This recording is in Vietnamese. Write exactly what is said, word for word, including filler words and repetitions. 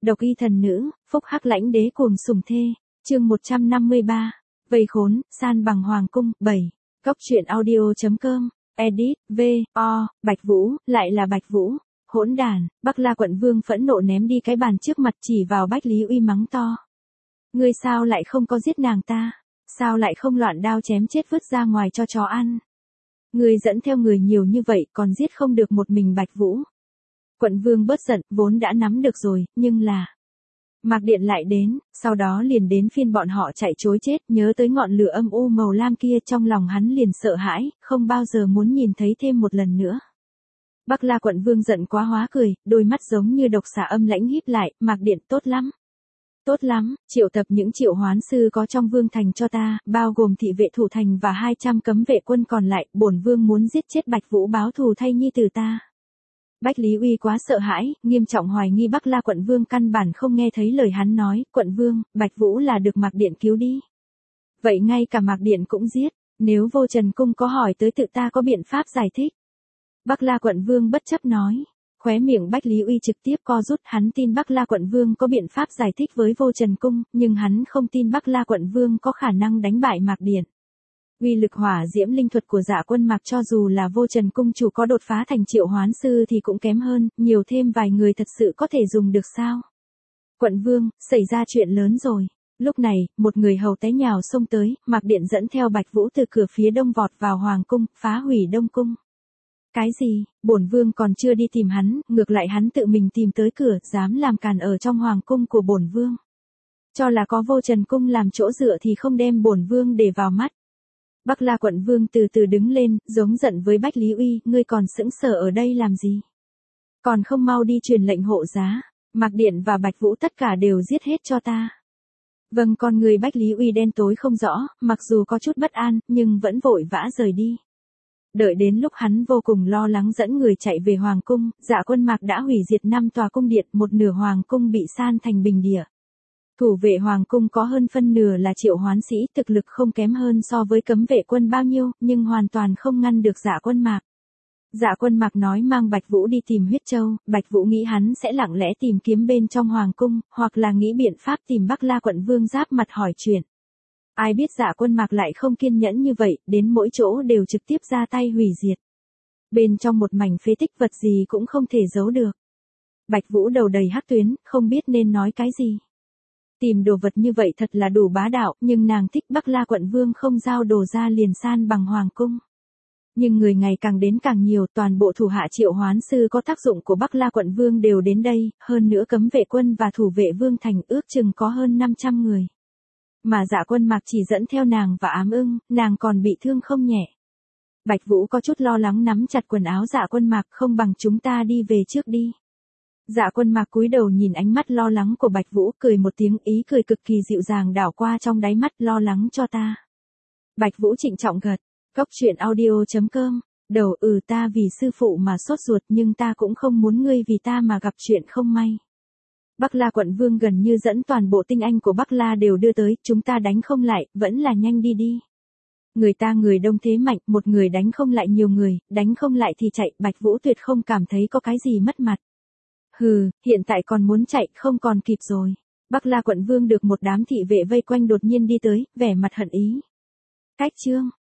Độc y thần nữ, phúc hắc lãnh đế cuồng sủng thê. Chương một trăm năm mươi ba. Vây khốn, san bằng hoàng cung. bảy. Góc truyện audio chấm com. Edit, V, O, Bạch Vũ, lại là Bạch Vũ. Hỗn đàn, Bắc La quận vương phẫn nộ ném đi cái bàn trước mặt chỉ vào Bách Lý Uy mắng to. Ngươi sao lại không có giết nàng ta? Sao lại không loạn đao chém chết vứt ra ngoài cho chó ăn? Ngươi dẫn theo người nhiều như vậy còn giết không được một mình Bạch Vũ. Quận vương bớt giận, vốn đã nắm được rồi, nhưng là... Mạc Điện lại đến, sau đó liền đến phiên bọn họ chạy trối chết, nhớ tới ngọn lửa âm u màu lam kia trong lòng hắn liền sợ hãi, không bao giờ muốn nhìn thấy thêm một lần nữa. Bắc La quận vương giận quá hóa cười, đôi mắt giống như độc xà âm lãnh híp lại, Mạc Điện tốt lắm. Tốt lắm, triệu tập những triệu hoán sư có trong vương thành cho ta, bao gồm thị vệ thủ thành và hai trăm cấm vệ quân còn lại, bổn vương muốn giết chết Bạch Vũ báo thù thay nhi tử ta. Bách Lý Uy quá sợ hãi, nghiêm trọng hoài nghi Bắc La quận vương căn bản không nghe thấy lời hắn nói, quận vương, Bạch Vũ là được Mạc Điện cứu đi. Vậy ngay cả Mạc Điện cũng giết, nếu Vô Trần Cung có hỏi tới tự ta có biện pháp giải thích. Bắc La quận vương bất chấp nói, khóe miệng Bách Lý Uy trực tiếp co rút, hắn tin Bắc La quận vương có biện pháp giải thích với Vô Trần Cung, nhưng hắn không tin Bắc La quận vương có khả năng đánh bại Mạc Điện. Uy lực hỏa diễm linh thuật của Dạ Quân Mạc cho dù là Vô Trần cung chủ có đột phá thành triệu hoán sư thì cũng kém hơn, nhiều thêm vài người thật sự có thể dùng được sao? Quận vương, xảy ra chuyện lớn rồi. Lúc này, một người hầu té nhào xông tới, Mạc Điện dẫn theo Bạch Vũ từ cửa phía đông vọt vào hoàng cung, phá hủy đông cung. Cái gì? Bổn vương còn chưa đi tìm hắn, ngược lại hắn tự mình tìm tới cửa, dám làm càn ở trong hoàng cung của bổn vương. Cho là có Vô Trần cung làm chỗ dựa thì không đem bổn vương để vào mắt. Bắc La quận vương từ từ đứng lên, giống giận với Bách Lý Uy, ngươi còn sững sờ ở đây làm gì? Còn không mau đi truyền lệnh hộ giá, Mạc Điện và Bạch Vũ tất cả đều giết hết cho ta. Vâng, con người Bách Lý Uy đen tối không rõ, mặc dù có chút bất an, nhưng vẫn vội vã rời đi. Đợi đến lúc hắn vô cùng lo lắng dẫn người chạy về hoàng cung, Dạ Quân Mạc đã hủy diệt năm tòa cung điện, một nửa hoàng cung bị san thành bình địa. Thủ vệ hoàng cung có hơn phân nửa là triệu hoán sĩ, thực lực không kém hơn so với cấm vệ quân bao nhiêu, nhưng hoàn toàn không ngăn được Dạ Quân Mạc. Dạ Quân Mạc nói mang Bạch Vũ đi tìm huyết châu, Bạch Vũ nghĩ hắn sẽ lặng lẽ tìm kiếm bên trong hoàng cung, hoặc là nghĩ biện pháp tìm Bắc La quận vương giáp mặt hỏi chuyện. Ai biết Dạ Quân Mạc lại không kiên nhẫn như vậy, đến mỗi chỗ đều trực tiếp ra tay hủy diệt. Bên trong một mảnh phế tích vật gì cũng không thể giấu được. Bạch Vũ đầu đầy hắc tuyến, không biết nên nói cái gì. Tìm đồ vật như vậy thật là đủ bá đạo, nhưng nàng thích Bắc La quận vương không giao đồ ra liền san bằng hoàng cung. Nhưng người ngày càng đến càng nhiều, toàn bộ thủ hạ triệu hoán sư có tác dụng của Bắc La quận vương đều đến đây, hơn nữa cấm vệ quân và thủ vệ vương thành ước chừng có hơn năm trăm người. Mà Dạ Quân Mạc chỉ dẫn theo nàng và Ám Ưng, nàng còn bị thương không nhẹ. Bạch Vũ có chút lo lắng nắm chặt quần áo Dạ Quân Mạc, không bằng chúng ta đi về trước đi. Dạ Quân Mạc cúi đầu nhìn ánh mắt lo lắng của Bạch Vũ, cười một tiếng, ý cười cực kỳ dịu dàng đảo qua trong đáy mắt, lo lắng cho ta. Bạch Vũ trịnh trọng gật, góc truyện audio chấm com, đầu ừ ta vì sư phụ mà sốt ruột nhưng ta cũng không muốn ngươi vì ta mà gặp chuyện không may. Bắc La quận vương gần như dẫn toàn bộ tinh anh của Bắc La đều đưa tới, chúng ta đánh không lại, vẫn là nhanh đi đi. Người ta người đông thế mạnh, một người đánh không lại nhiều người, đánh không lại thì chạy, Bạch Vũ tuyệt không cảm thấy có cái gì mất mặt. Hừ, hiện tại còn muốn chạy, không còn kịp rồi. Bắc La quận vương được một đám thị vệ vây quanh đột nhiên đi tới, vẻ mặt hận ý. Cách chương,